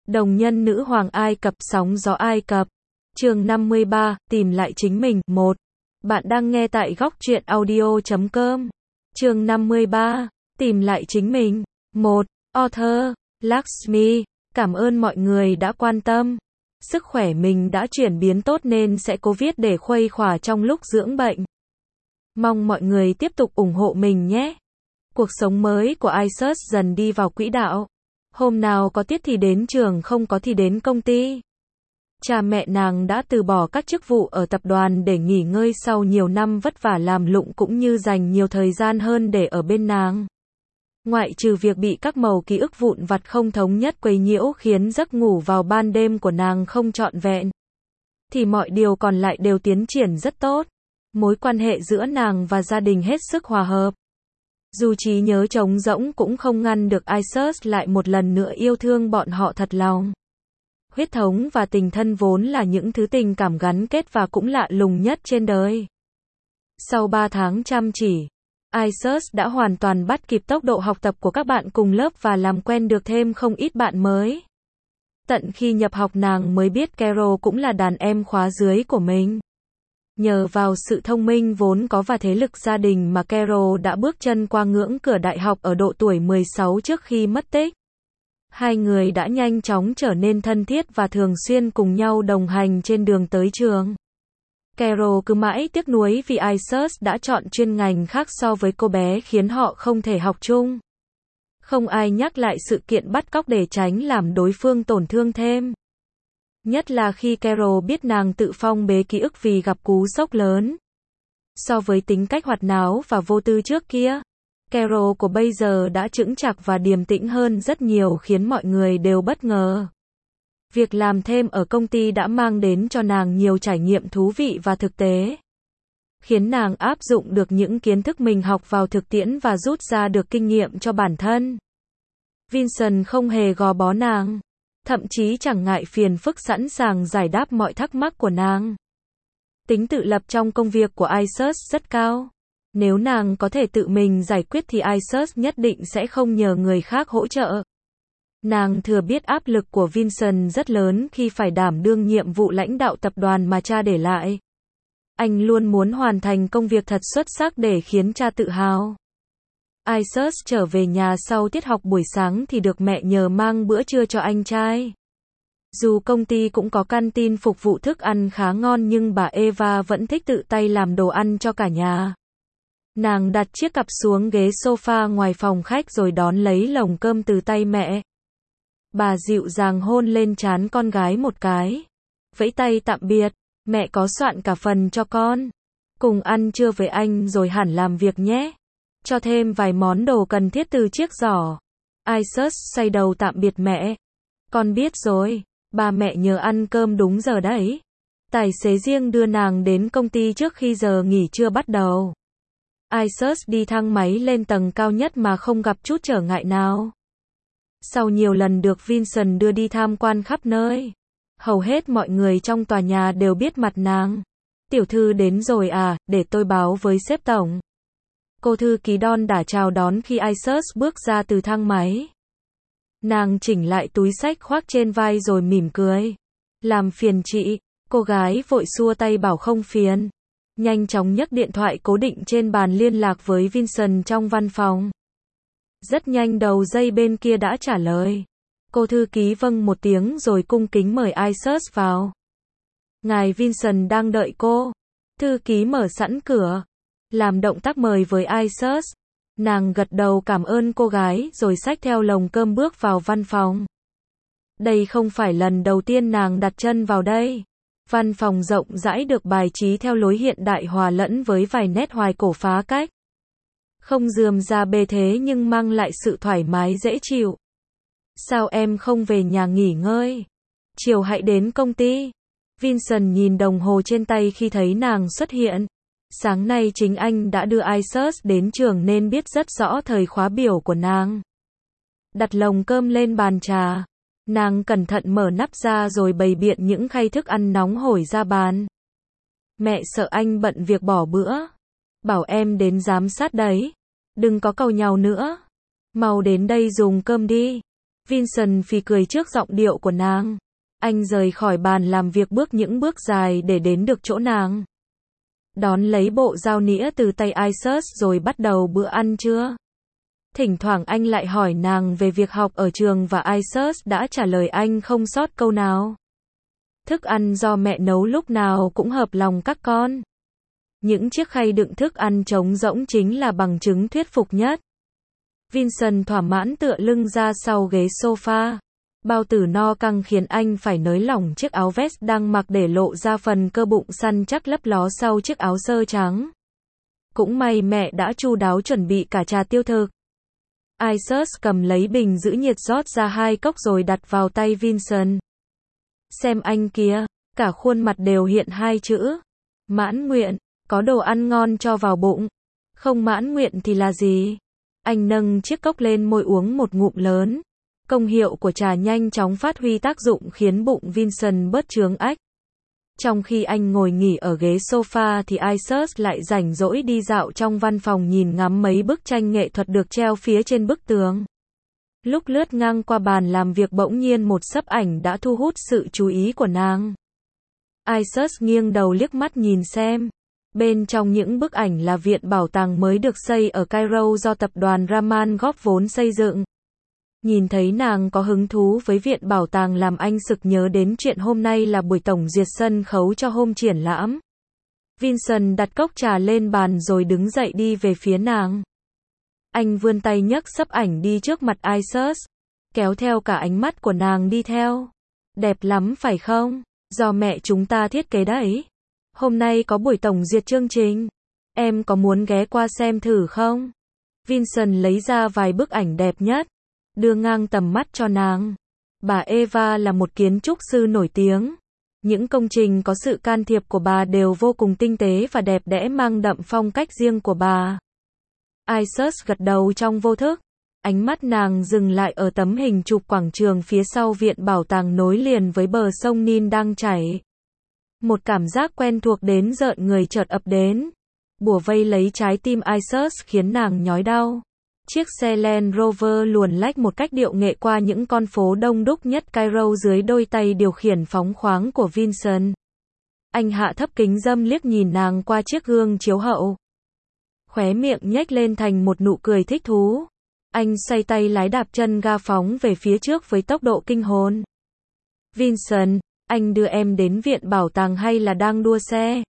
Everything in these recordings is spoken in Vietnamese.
Đồng nhân nữ hoàng Ai Cập, sóng gió Ai Cập. Chương 53, tìm lại chính mình. 1. Bạn đang nghe tại góc truyện audio.com. Chương 53, tìm lại chính mình. 1. Author, Lakshmi. Cảm ơn mọi người đã quan tâm. Sức khỏe mình đã chuyển biến tốt nên sẽ cố viết để khuây khỏa trong lúc dưỡng bệnh. Mong mọi người tiếp tục ủng hộ mình nhé. Cuộc sống mới của Isus dần đi vào quỹ đạo. Hôm nào có tiết thì đến trường, không có thì đến công ty. Cha mẹ nàng đã từ bỏ các chức vụ ở tập đoàn để nghỉ ngơi sau nhiều năm vất vả làm lụng, cũng như dành nhiều thời gian hơn để ở bên nàng. Ngoại trừ việc bị các mẩu ký ức vụn vặt không thống nhất quấy nhiễu khiến giấc ngủ vào ban đêm của nàng không trọn vẹn, thì mọi điều còn lại đều tiến triển rất tốt. Mối quan hệ giữa nàng và gia đình hết sức hòa hợp. Dù trí nhớ trống rỗng cũng không ngăn được Isus lại một lần nữa yêu thương bọn họ thật lòng. Huyết thống và tình thân vốn là những thứ tình cảm gắn kết và cũng lạ lùng nhất trên đời. Sau 3 tháng chăm chỉ, Isus đã hoàn toàn bắt kịp tốc độ học tập của các bạn cùng lớp và làm quen được thêm không ít bạn mới. Tận khi nhập học nàng mới biết Carol cũng là đàn em khóa dưới của mình. Nhờ vào sự thông minh vốn có và thế lực gia đình mà Carol đã bước chân qua ngưỡng cửa đại học ở độ tuổi 16 trước khi mất tích. Hai người đã nhanh chóng trở nên thân thiết và thường xuyên cùng nhau đồng hành trên đường tới trường. Carol cứ mãi tiếc nuối vì Isus đã chọn chuyên ngành khác so với cô bé khiến họ không thể học chung. Không ai nhắc lại sự kiện bắt cóc để tránh làm đối phương tổn thương thêm. Nhất là khi Carol biết nàng tự phong bế ký ức vì gặp cú sốc lớn. So với tính cách hoạt náo và vô tư trước kia, Carol của bây giờ đã chững chạc và điềm tĩnh hơn rất nhiều, khiến mọi người đều bất ngờ. Việc làm thêm ở công ty đã mang đến cho nàng nhiều trải nghiệm thú vị và thực tế, khiến nàng áp dụng được những kiến thức mình học vào thực tiễn và rút ra được kinh nghiệm cho bản thân. Vincent không hề gò bó nàng, thậm chí chẳng ngại phiền phức, sẵn sàng giải đáp mọi thắc mắc của nàng. Tính tự lập trong công việc của Isus rất cao. Nếu nàng có thể tự mình giải quyết thì Isus nhất định sẽ không nhờ người khác hỗ trợ. Nàng thừa biết áp lực của Vincent rất lớn khi phải đảm đương nhiệm vụ lãnh đạo tập đoàn mà cha để lại. Anh luôn muốn hoàn thành công việc thật xuất sắc để khiến cha tự hào. Isus trở về nhà sau tiết học buổi sáng thì được mẹ nhờ mang bữa trưa cho anh trai. Dù công ty cũng có canteen phục vụ thức ăn khá ngon nhưng bà Eva vẫn thích tự tay làm đồ ăn cho cả nhà. Nàng đặt chiếc cặp xuống ghế sofa ngoài phòng khách rồi đón lấy lồng cơm từ tay mẹ. Bà dịu dàng hôn lên trán con gái một cái. Vẫy tay tạm biệt, mẹ có soạn cả phần cho con. Cùng ăn trưa với anh rồi hẳn làm việc nhé. Cho thêm vài món đồ cần thiết từ chiếc giỏ. Isus xoay đầu tạm biệt mẹ. Con biết rồi, ba mẹ nhờ ăn cơm đúng giờ đấy. Tài xế riêng đưa nàng đến công ty trước khi giờ nghỉ trưa bắt đầu. Isus đi thang máy lên tầng cao nhất mà không gặp chút trở ngại nào. Sau nhiều lần được Vincent đưa đi tham quan khắp nơi, hầu hết mọi người trong tòa nhà đều biết mặt nàng. Tiểu thư đến rồi à, để tôi báo với sếp tổng. Cô thư ký Don đã chào đón khi Isus bước ra từ thang máy. Nàng chỉnh lại túi xách khoác trên vai rồi mỉm cười. Làm phiền chị, cô gái vội xua tay bảo không phiền. Nhanh chóng nhấc điện thoại cố định trên bàn liên lạc với Vincent trong văn phòng. Rất nhanh đầu dây bên kia đã trả lời. Cô thư ký vâng một tiếng rồi cung kính mời Isus vào. Ngài Vincent đang đợi cô. Thư ký mở sẵn cửa, làm động tác mời với Isus. Nàng gật đầu cảm ơn cô gái rồi xách theo lồng cơm bước vào văn phòng. Đây không phải lần đầu tiên nàng đặt chân vào đây. Văn phòng rộng rãi được bài trí theo lối hiện đại hòa lẫn với vài nét hoài cổ phá cách. Không rườm rà bề thế nhưng mang lại sự thoải mái dễ chịu. Sao em không về nhà nghỉ ngơi? Chiều hãy đến công ty. Vincent nhìn đồng hồ trên tay khi thấy nàng xuất hiện. Sáng nay chính anh đã đưa Isus đến trường nên biết rất rõ thời khóa biểu của nàng. Đặt lồng cơm lên bàn trà. Nàng cẩn thận mở nắp ra rồi bày biện những khay thức ăn nóng hổi ra bàn. Mẹ sợ anh bận việc bỏ bữa. Bảo em đến giám sát đấy. Đừng có càu nhàu nữa. Mau đến đây dùng cơm đi. Vincent phì cười trước giọng điệu của nàng. Anh rời khỏi bàn làm việc bước những bước dài để đến được chỗ nàng. Đón lấy bộ dao nĩa từ tay Isus rồi bắt đầu bữa ăn trưa. Thỉnh thoảng anh lại hỏi nàng về việc học ở trường và Isus đã trả lời anh không sót câu nào. Thức ăn do mẹ nấu lúc nào cũng hợp lòng các con. Những chiếc khay đựng thức ăn trống rỗng chính là bằng chứng thuyết phục nhất. Vincent thỏa mãn tựa lưng ra sau ghế sofa. Bao tử no căng khiến anh phải nới lỏng chiếc áo vest đang mặc để lộ ra phần cơ bụng săn chắc lấp ló sau chiếc áo sơ trắng. Cũng may mẹ đã chu đáo chuẩn bị cả trà tiêu thực. Isus cầm lấy bình giữ nhiệt rót ra 2 cốc rồi đặt vào tay Vincent. Xem anh kia, cả khuôn mặt đều hiện 2 chữ. Mãn nguyện, có đồ ăn ngon cho vào bụng. Không mãn nguyện thì là gì? Anh nâng chiếc cốc lên môi uống một ngụm lớn. Công hiệu của trà nhanh chóng phát huy tác dụng khiến bụng Vincent bớt chướng ách. Trong khi anh ngồi nghỉ ở ghế sofa thì Isus lại rảnh rỗi đi dạo trong văn phòng nhìn ngắm mấy bức tranh nghệ thuật được treo phía trên bức tường. Lúc lướt ngang qua bàn làm việc bỗng nhiên một xấp ảnh đã thu hút sự chú ý của nàng. Isus nghiêng đầu liếc mắt nhìn xem. Bên trong những bức ảnh là viện bảo tàng mới được xây ở Cairo do tập đoàn Raman góp vốn xây dựng. Nhìn thấy nàng có hứng thú với viện bảo tàng làm anh sực nhớ đến chuyện hôm nay là buổi tổng duyệt sân khấu cho hôm triển lãm. Vincent đặt cốc trà lên bàn rồi đứng dậy đi về phía nàng. Anh vươn tay nhấc xấp ảnh đi trước mặt Isus, kéo theo cả ánh mắt của nàng đi theo. Đẹp lắm phải không? Do mẹ chúng ta thiết kế đấy. Hôm nay có buổi tổng duyệt chương trình. Em có muốn ghé qua xem thử không? Vincent lấy ra vài bức ảnh đẹp nhất, đưa ngang tầm mắt cho nàng. Bà Eva là một kiến trúc sư nổi tiếng. Những công trình có sự can thiệp của bà đều vô cùng tinh tế và đẹp đẽ mang đậm phong cách riêng của bà. Isus gật đầu trong vô thức. Ánh mắt nàng dừng lại ở tấm hình chụp quảng trường phía sau viện bảo tàng nối liền với bờ sông Nin đang chảy. Một cảm giác quen thuộc đến rợn người chợt ập đến. Bủa vây lấy trái tim Isus khiến nàng nhói đau. Chiếc xe Land Rover luồn lách một cách điệu nghệ qua những con phố đông đúc nhất Cairo dưới đôi tay điều khiển phóng khoáng của Vincent. Anh hạ thấp kính râm liếc nhìn nàng qua chiếc gương chiếu hậu. Khóe miệng nhếch lên thành một nụ cười thích thú. Anh xoay tay lái đạp chân ga phóng về phía trước với tốc độ kinh hồn. Vincent, anh đưa em đến viện bảo tàng hay là đang đua xe?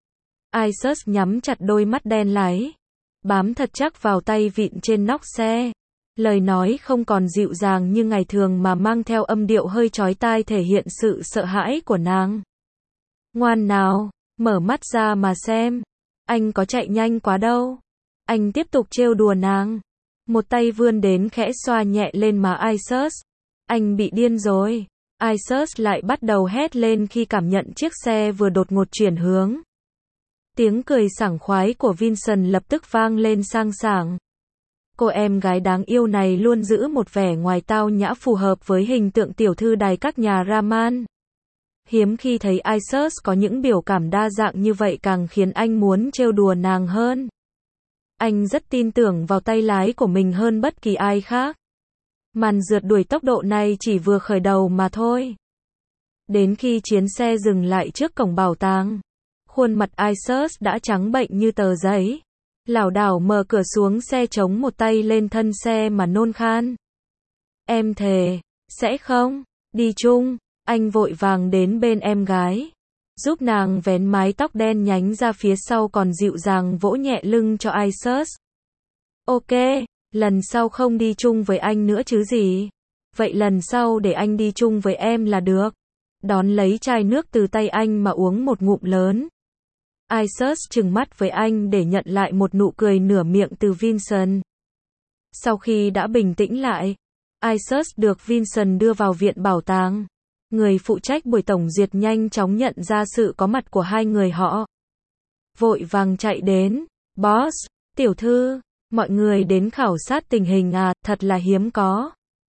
Isus nhắm chặt đôi mắt đen láy, bám thật chắc vào tay vịn trên nóc xe. Lời nói không còn dịu dàng như ngày thường mà mang theo âm điệu hơi chói tai thể hiện sự sợ hãi của nàng. Ngoan nào, mở mắt ra mà xem. Anh có chạy nhanh quá đâu. Anh tiếp tục trêu đùa nàng. Một tay vươn đến khẽ xoa nhẹ lên má Isus. Anh bị điên rồi. Isus lại bắt đầu hét lên khi cảm nhận chiếc xe vừa đột ngột chuyển hướng. Tiếng cười sảng khoái của Vincent lập tức vang lên sang sảng. Cô em gái đáng yêu này luôn giữ một vẻ ngoài tao nhã phù hợp với hình tượng tiểu thư đài các nhà Raman. Hiếm khi thấy Isus có những biểu cảm đa dạng như vậy càng khiến anh muốn trêu đùa nàng hơn. Anh rất tin tưởng vào tay lái của mình hơn bất kỳ ai khác. Màn rượt đuổi tốc độ này chỉ vừa khởi đầu mà thôi. Đến khi chuyến xe dừng lại trước cổng bảo tàng, khuôn mặt Isus đã trắng bệnh như tờ giấy. Lảo đảo mở cửa xuống xe chống một tay lên thân xe mà nôn khan. Em thề, sẽ không, đi chung. Anh vội vàng đến bên em gái, giúp nàng vén mái tóc đen nhánh ra phía sau còn dịu dàng vỗ nhẹ lưng cho Isus. Ok, lần sau không đi chung với anh nữa chứ gì. Vậy lần sau để anh đi chung với em là được. Đón lấy chai nước từ tay anh mà uống một ngụm lớn. Isus trừng mắt với anh để nhận lại một nụ cười nửa miệng từ Vincent. Sau khi đã bình tĩnh lại, Isus được Vincent đưa vào viện bảo tàng. Người phụ trách buổi tổng duyệt nhanh chóng nhận ra sự có mặt của hai người họ. Vội vàng chạy đến. Boss, tiểu thư, mọi người đến khảo sát tình hình à, thật là hiếm có.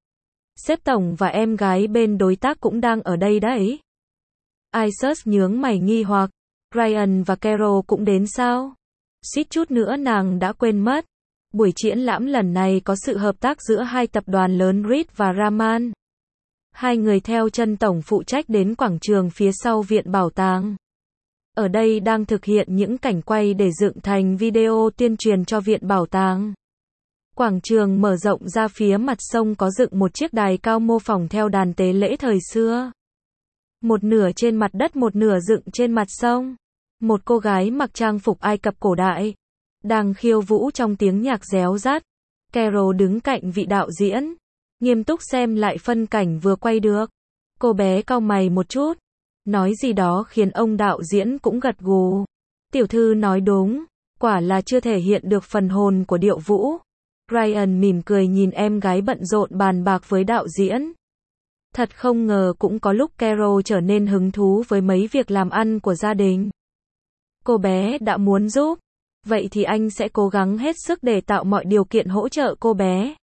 Sếp tổng và em gái bên đối tác cũng đang ở đây đấy. Isus nhướng mày nghi hoặc. Ryan và Carol cũng đến sao? Suýt chút nữa nàng đã quên mất. Buổi triển lãm lần này có sự hợp tác giữa hai tập đoàn lớn Reed và Raman. Hai người theo chân tổng phụ trách đến quảng trường phía sau viện bảo tàng. Ở đây đang thực hiện những cảnh quay để dựng thành video tuyên truyền cho viện bảo tàng. Quảng trường mở rộng ra phía mặt sông có dựng một chiếc đài cao mô phỏng theo đàn tế lễ thời xưa. Một nửa trên mặt đất, một nửa dựng trên mặt sông. Một cô gái mặc trang phục Ai Cập cổ đại đang khiêu vũ trong tiếng nhạc réo rắt. Carol đứng cạnh vị đạo diễn, nghiêm túc xem lại phân cảnh vừa quay được. Cô bé cau mày một chút, nói gì đó khiến ông đạo diễn cũng gật gù. Tiểu thư nói đúng, quả là chưa thể hiện được phần hồn của điệu vũ. Ryan mỉm cười nhìn em gái bận rộn bàn bạc với đạo diễn. Thật không ngờ cũng có lúc Carol trở nên hứng thú với mấy việc làm ăn của gia đình. Cô bé đã muốn giúp, vậy thì anh sẽ cố gắng hết sức để tạo mọi điều kiện hỗ trợ cô bé.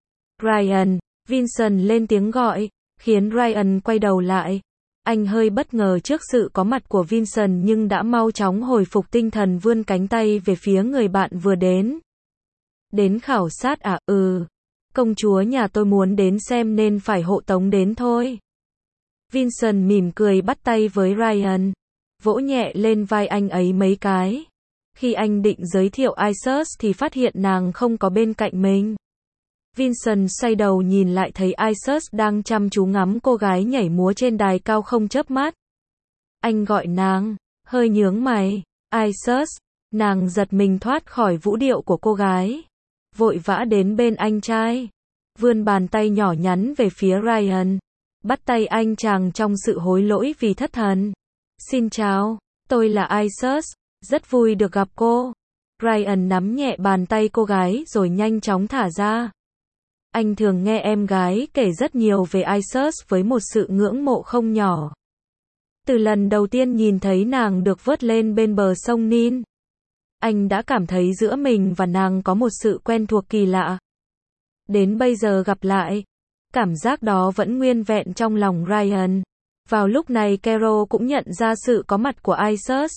Ryan, Vincent lên tiếng gọi, khiến Ryan quay đầu lại. Anh hơi bất ngờ trước sự có mặt của Vincent nhưng đã mau chóng hồi phục tinh thần, vươn cánh tay về phía người bạn vừa đến. Đến khảo sát à? Công chúa nhà tôi muốn đến xem nên phải hộ tống đến thôi. Vincent mỉm cười bắt tay với Ryan, vỗ nhẹ lên vai anh ấy mấy cái. Khi anh định giới thiệu Isis thì phát hiện nàng không có bên cạnh mình. Vincent xoay đầu nhìn lại thấy Isis đang chăm chú ngắm cô gái nhảy múa trên đài cao không chớp mắt. Anh gọi nàng, hơi nhướng mày. Isis, nàng giật mình thoát khỏi vũ điệu của cô gái. Vội vã đến bên anh trai, vươn bàn tay nhỏ nhắn về phía Ryan, bắt tay anh chàng trong sự hối lỗi vì thất thần. Xin chào, tôi là Isis, rất vui được gặp cô. Ryan nắm nhẹ bàn tay cô gái rồi nhanh chóng thả ra. Anh thường nghe em gái kể rất nhiều về Isis với một sự ngưỡng mộ không nhỏ. Từ lần đầu tiên nhìn thấy nàng được vớt lên bên bờ sông Nin, anh đã cảm thấy giữa mình và nàng có một sự quen thuộc kỳ lạ. Đến bây giờ gặp lại, cảm giác đó vẫn nguyên vẹn trong lòng Ryan. Vào lúc này Carol cũng nhận ra sự có mặt của Isis.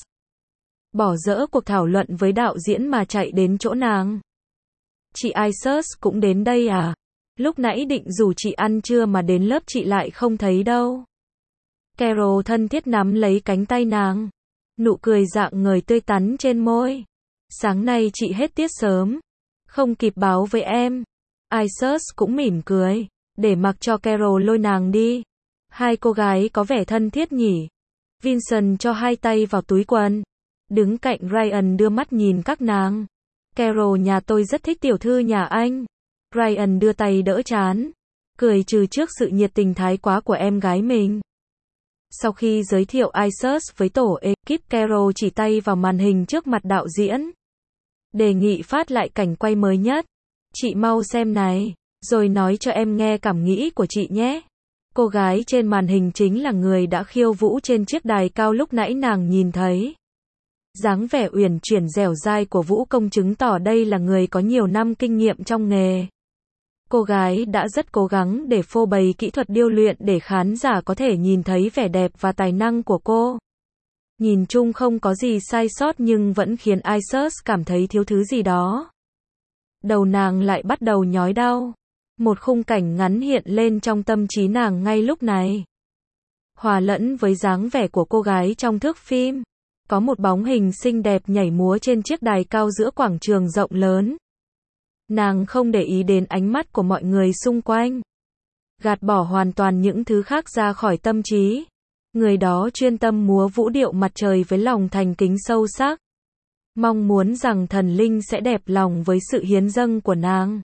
Bỏ dỡ cuộc thảo luận với đạo diễn mà chạy đến chỗ nàng. Chị Isis cũng đến đây à? Lúc nãy định rủ chị ăn trưa mà đến lớp chị lại không thấy đâu. Carol thân thiết nắm lấy cánh tay nàng. Nụ cười rạng ngời tươi tắn trên môi. Sáng nay chị hết tiết sớm, không kịp báo với em. Isis cũng mỉm cười, để mặc cho Carol lôi nàng đi. Hai cô gái có vẻ thân thiết nhỉ. Vincent cho hai tay vào túi quần, đứng cạnh Ryan đưa mắt nhìn các nàng. Carol nhà tôi rất thích tiểu thư nhà anh. Ryan đưa tay đỡ trán, cười trừ trước sự nhiệt tình thái quá của em gái mình. Sau khi giới thiệu Isis với tổ ekip, Carol chỉ tay vào màn hình trước mặt đạo diễn. Đề nghị phát lại cảnh quay mới nhất. Chị mau xem này, rồi nói cho em nghe cảm nghĩ của chị nhé. Cô gái trên màn hình chính là người đã khiêu vũ trên chiếc đài cao lúc nãy nàng nhìn thấy. Dáng vẻ uyển chuyển dẻo dai của vũ công chứng tỏ đây là người có nhiều năm kinh nghiệm trong nghề. Cô gái đã rất cố gắng để phô bày kỹ thuật điêu luyện để khán giả có thể nhìn thấy vẻ đẹp và tài năng của cô. Nhìn chung không có gì sai sót nhưng vẫn khiến Isis cảm thấy thiếu thứ gì đó. Đầu nàng lại bắt đầu nhói đau. Một khung cảnh ngắn hiện lên trong tâm trí nàng ngay lúc này. Hòa lẫn với dáng vẻ của cô gái trong thước phim, có một bóng hình xinh đẹp nhảy múa trên chiếc đài cao giữa quảng trường rộng lớn. Nàng không để ý đến ánh mắt của mọi người xung quanh. Gạt bỏ hoàn toàn những thứ khác ra khỏi tâm trí. Người đó chuyên tâm múa vũ điệu mặt trời với lòng thành kính sâu sắc. Mong muốn rằng thần linh sẽ đẹp lòng với sự hiến dâng của nàng.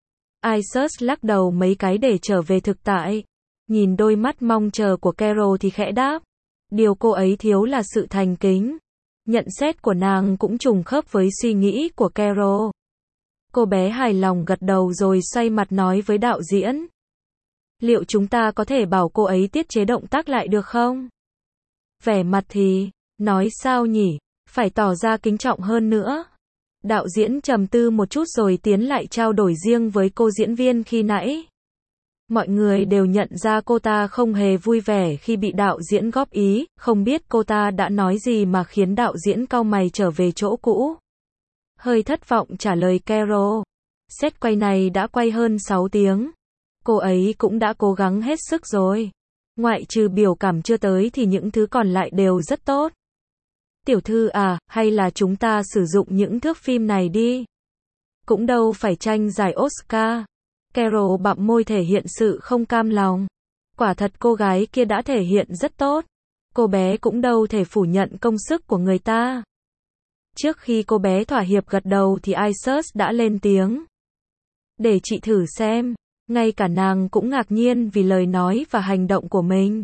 Isis lắc đầu mấy cái để trở về thực tại. Nhìn đôi mắt mong chờ của Carol thì khẽ đáp. Điều cô ấy thiếu là sự thành kính. Nhận xét của nàng cũng trùng khớp với suy nghĩ của Carol. Cô bé hài lòng gật đầu rồi xoay mặt nói với đạo diễn. Liệu chúng ta có thể bảo cô ấy tiết chế động tác lại được không? Vẻ mặt thì, nói sao nhỉ, phải tỏ ra kính trọng hơn nữa. Đạo diễn trầm tư một chút rồi tiến lại trao đổi riêng với cô diễn viên khi nãy. Mọi người đều nhận ra cô ta không hề vui vẻ khi bị đạo diễn góp ý, không biết cô ta đã nói gì mà khiến đạo diễn cau mày trở về chỗ cũ. Hơi thất vọng trả lời Carol. Set quay này đã quay hơn 6 tiếng. Cô ấy cũng đã cố gắng hết sức rồi. Ngoại trừ biểu cảm chưa tới thì những thứ còn lại đều rất tốt. Tiểu thư à, hay là chúng ta sử dụng những thước phim này đi. Cũng đâu phải tranh giải Oscar. Carol bặm môi thể hiện sự không cam lòng. Quả thật cô gái kia đã thể hiện rất tốt. Cô bé cũng đâu thể phủ nhận công sức của người ta. Trước khi cô bé thỏa hiệp gật đầu thì Isis đã lên tiếng. Để chị thử xem. Ngay cả nàng cũng ngạc nhiên vì lời nói và hành động của mình.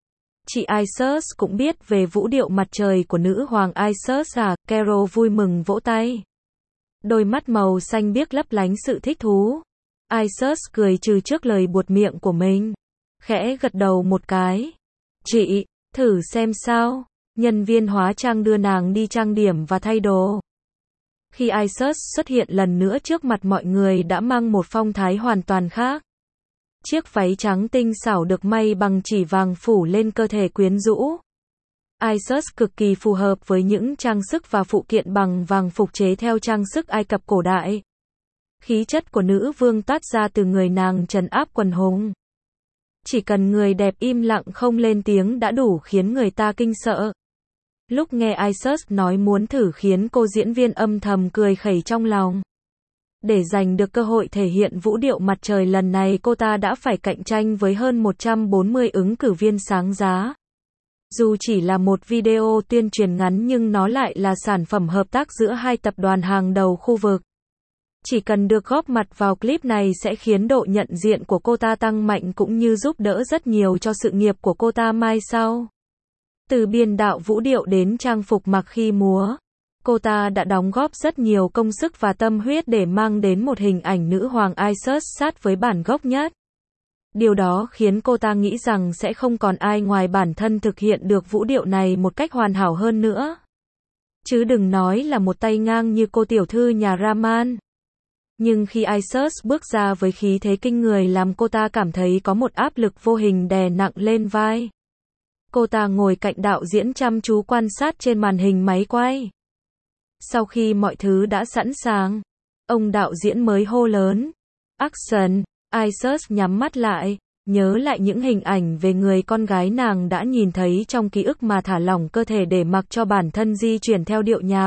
Chị Isis cũng biết về vũ điệu mặt trời của nữ hoàng Isis à, Carol vui mừng vỗ tay. Đôi mắt màu xanh biếc lấp lánh sự thích thú. Isis cười trừ trước lời buột miệng của mình. Khẽ gật đầu một cái. Chị, thử xem sao. Nhân viên hóa trang đưa nàng đi trang điểm và thay đồ. Khi Isis xuất hiện lần nữa trước mặt mọi người đã mang một phong thái hoàn toàn khác. Chiếc váy trắng tinh xảo được may bằng chỉ vàng phủ lên cơ thể quyến rũ. Isis cực kỳ phù hợp với những trang sức và phụ kiện bằng vàng phục chế theo trang sức Ai Cập cổ đại. Khí chất của nữ vương toát ra từ người nàng trấn áp quần hùng. Chỉ cần người đẹp im lặng không lên tiếng đã đủ khiến người ta kinh sợ. Lúc nghe Isis nói muốn thử khiến cô diễn viên âm thầm cười khẩy trong lòng. Để giành được cơ hội thể hiện vũ điệu mặt trời lần này cô ta đã phải cạnh tranh với hơn 140 ứng cử viên sáng giá. Dù chỉ là một video tuyên truyền ngắn nhưng nó lại là sản phẩm hợp tác giữa hai tập đoàn hàng đầu khu vực. Chỉ cần được góp mặt vào clip này sẽ khiến độ nhận diện của cô ta tăng mạnh cũng như giúp đỡ rất nhiều cho sự nghiệp của cô ta mai sau. Từ biên đạo vũ điệu đến trang phục mặc khi múa, cô ta đã đóng góp rất nhiều công sức và tâm huyết để mang đến một hình ảnh nữ hoàng Isis sát với bản gốc nhất. Điều đó khiến cô ta nghĩ rằng sẽ không còn ai ngoài bản thân thực hiện được vũ điệu này một cách hoàn hảo hơn nữa. Chứ đừng nói là một tay ngang như cô tiểu thư nhà Raman. Nhưng khi Isis bước ra với khí thế kinh người làm cô ta cảm thấy có một áp lực vô hình đè nặng lên vai. Cô ta ngồi cạnh đạo diễn chăm chú quan sát trên màn hình máy quay. Sau khi mọi thứ đã sẵn sàng, ông đạo diễn mới hô lớn. Action! Isis nhắm mắt lại, nhớ lại những hình ảnh về người con gái nàng đã nhìn thấy trong ký ức mà thả lỏng cơ thể để mặc cho bản thân di chuyển theo điệu nhạc.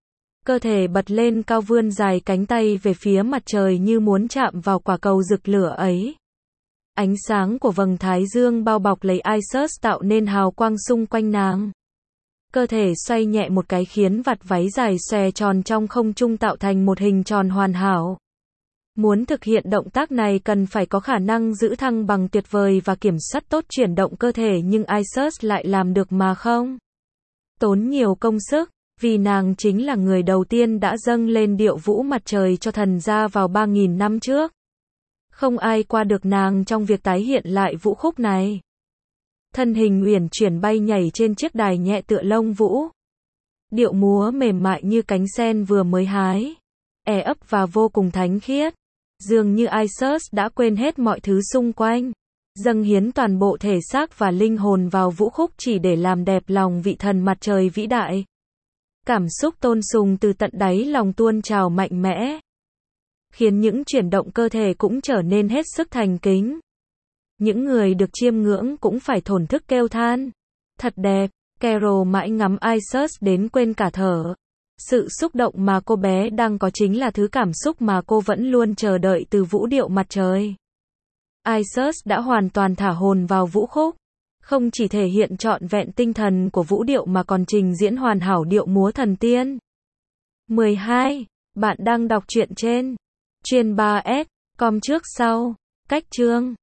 Cơ thể bật lên cao vươn dài cánh tay về phía mặt trời như muốn chạm vào quả cầu rực lửa ấy. Ánh sáng của vầng thái dương bao bọc lấy Isis tạo nên hào quang xung quanh nàng. Cơ thể xoay nhẹ một cái khiến vạt váy dài xòe tròn trong không trung tạo thành một hình tròn hoàn hảo. Muốn thực hiện động tác này cần phải có khả năng giữ thăng bằng tuyệt vời và kiểm soát tốt chuyển động cơ thể nhưng Isis lại làm được mà không tốn nhiều công sức, vì nàng chính là người đầu tiên đã dâng lên điệu vũ mặt trời cho thần gia vào 3.000 năm trước. Không ai qua được nàng trong việc tái hiện lại vũ khúc này. Thân hình uyển chuyển bay nhảy trên chiếc đài nhẹ tựa lông vũ. Điệu múa mềm mại như cánh sen vừa mới hái. Ấp và vô cùng thánh khiết. Dường như Isis đã quên hết mọi thứ xung quanh. Dâng hiến toàn bộ thể xác và linh hồn vào vũ khúc chỉ để làm đẹp lòng vị thần mặt trời vĩ đại. Cảm xúc tôn sùng từ tận đáy lòng tuôn trào mạnh mẽ. Khiến những chuyển động cơ thể cũng trở nên hết sức thành kính. Những người được chiêm ngưỡng cũng phải thổn thức kêu than. Thật đẹp, Carol mãi ngắm Isis đến quên cả thở. Sự xúc động mà cô bé đang có chính là thứ cảm xúc mà cô vẫn luôn chờ đợi từ vũ điệu mặt trời. Isis đã hoàn toàn thả hồn vào vũ khúc. Không chỉ thể hiện trọn vẹn tinh thần của vũ điệu mà còn trình diễn hoàn hảo điệu múa thần tiên. 12. Bạn đang đọc truyện trên Chuyên 3S, com trước sau. Cách chương